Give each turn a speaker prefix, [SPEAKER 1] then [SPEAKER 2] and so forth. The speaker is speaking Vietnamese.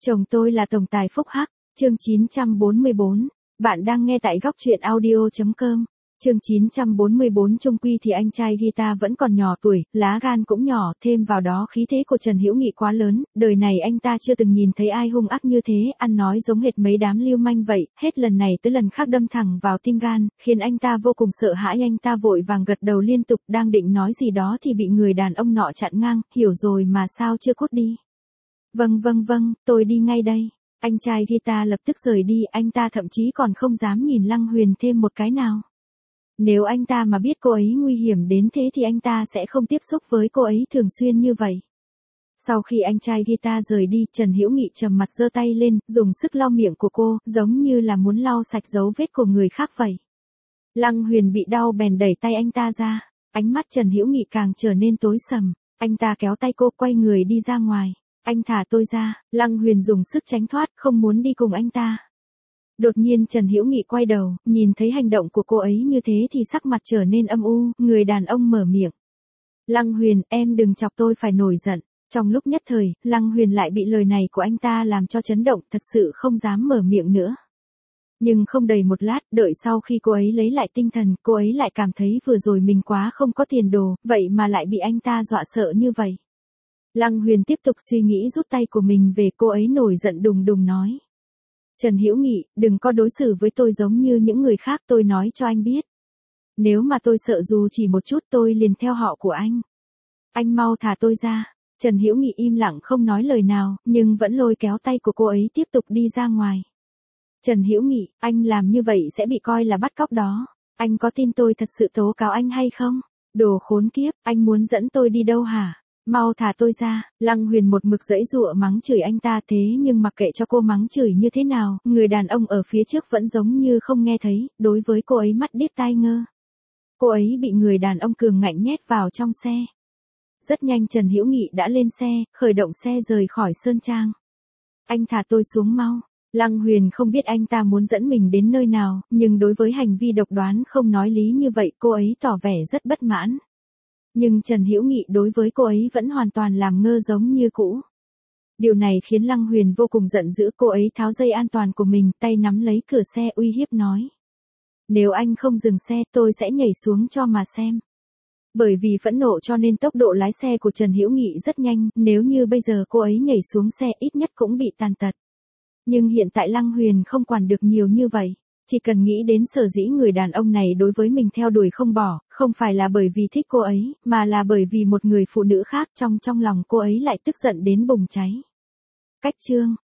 [SPEAKER 1] Chồng tôi là tổng tài phúc hắc, chương 944, bạn đang nghe tại góc truyện audio.com. Chương 944 chung quy thì anh trai guitar vẫn còn nhỏ tuổi, lá gan cũng nhỏ, thêm vào đó khí thế của Trần Hữu Nghị quá lớn, đời này anh ta chưa từng nhìn thấy ai hung ác như thế, ăn nói giống hệt mấy đám lưu manh vậy, hết lần này tới lần khác đâm thẳng vào tim gan, khiến anh ta vô cùng sợ hãi. Anh ta vội vàng gật đầu liên tục, đang định nói gì đó thì bị người đàn ông nọ chặn ngang, hiểu rồi mà sao chưa cút đi. Vâng, tôi đi ngay đây. Anh trai guitar lập tức rời đi, anh ta thậm chí còn không dám nhìn Lăng Huyền thêm một cái nào. Nếu anh ta mà biết cô ấy nguy hiểm đến thế thì anh ta sẽ không tiếp xúc với cô ấy thường xuyên như vậy. Sau khi anh trai guitar rời đi, Trần Hữu Nghị trầm mặt giơ tay lên, dùng sức lau miệng của cô, giống như là muốn lau sạch dấu vết của người khác vậy. Lăng Huyền bị đau bèn đẩy tay anh ta ra, ánh mắt Trần Hữu Nghị càng trở nên tối sầm, anh ta kéo tay cô quay người đi ra ngoài. Anh thả tôi ra, Lăng Huyền dùng sức tránh thoát, không muốn đi cùng anh ta. Đột nhiên Trần Hữu Nghị quay đầu, nhìn thấy hành động của cô ấy như thế thì sắc mặt trở nên âm u, người đàn ông mở miệng. Lăng Huyền, em đừng chọc tôi phải nổi giận. Trong lúc nhất thời, Lăng Huyền lại bị lời này của anh ta làm cho chấn động, thật sự không dám mở miệng nữa. Nhưng không đầy một lát, đợi sau khi cô ấy lấy lại tinh thần, cô ấy lại cảm thấy vừa rồi mình quá không có tiền đồ, vậy mà lại bị anh ta dọa sợ như vậy. Lăng Huyền tiếp tục suy nghĩ rút tay của mình về, cô ấy nổi giận đùng đùng nói. Trần Hữu Nghị, đừng có đối xử với tôi giống như những người khác, tôi nói cho anh biết. Nếu mà tôi sợ dù chỉ một chút tôi liền theo họ của anh. Anh mau thả tôi ra. Trần Hữu Nghị im lặng không nói lời nào, nhưng vẫn lôi kéo tay của cô ấy tiếp tục đi ra ngoài. Trần Hữu Nghị, anh làm như vậy sẽ bị coi là bắt cóc đó. Anh có tin tôi thật sự tố cáo anh hay không? Đồ khốn kiếp, anh muốn dẫn tôi đi đâu hả? Mau thả tôi ra. Lăng Huyền một mực giãy giụa mắng chửi anh ta, thế nhưng mặc kệ cho cô mắng chửi như thế nào, người đàn ông ở phía trước vẫn giống như không nghe thấy, đối với cô ấy mắt điếc tai ngơ. Cô ấy bị người đàn ông cường ngạnh nhét vào trong xe. Rất nhanh Trần Hữu Nghị đã lên xe, khởi động xe rời khỏi Sơn Trang. Anh thả tôi xuống mau. Lăng Huyền không biết anh ta muốn dẫn mình đến nơi nào, nhưng đối với hành vi độc đoán không nói lý như vậy cô ấy tỏ vẻ rất bất mãn. Nhưng Trần Hữu Nghị đối với cô ấy vẫn hoàn toàn làm ngơ giống như cũ. Điều này khiến Lăng Huyền vô cùng giận dữ, cô ấy tháo dây an toàn của mình, tay nắm lấy cửa xe uy hiếp nói. Nếu anh không dừng xe tôi sẽ nhảy xuống cho mà xem. Bởi vì phẫn nộ cho nên tốc độ lái xe của Trần Hữu Nghị rất nhanh, nếu như bây giờ cô ấy nhảy xuống xe ít nhất cũng bị tàn tật. Nhưng hiện tại Lăng Huyền không quản được nhiều như vậy. Chỉ cần nghĩ đến sở dĩ người đàn ông này đối với mình theo đuổi không bỏ, không phải là bởi vì thích cô ấy, mà là bởi vì một người phụ nữ khác trong lòng cô ấy lại tức giận đến bùng cháy. Cách chương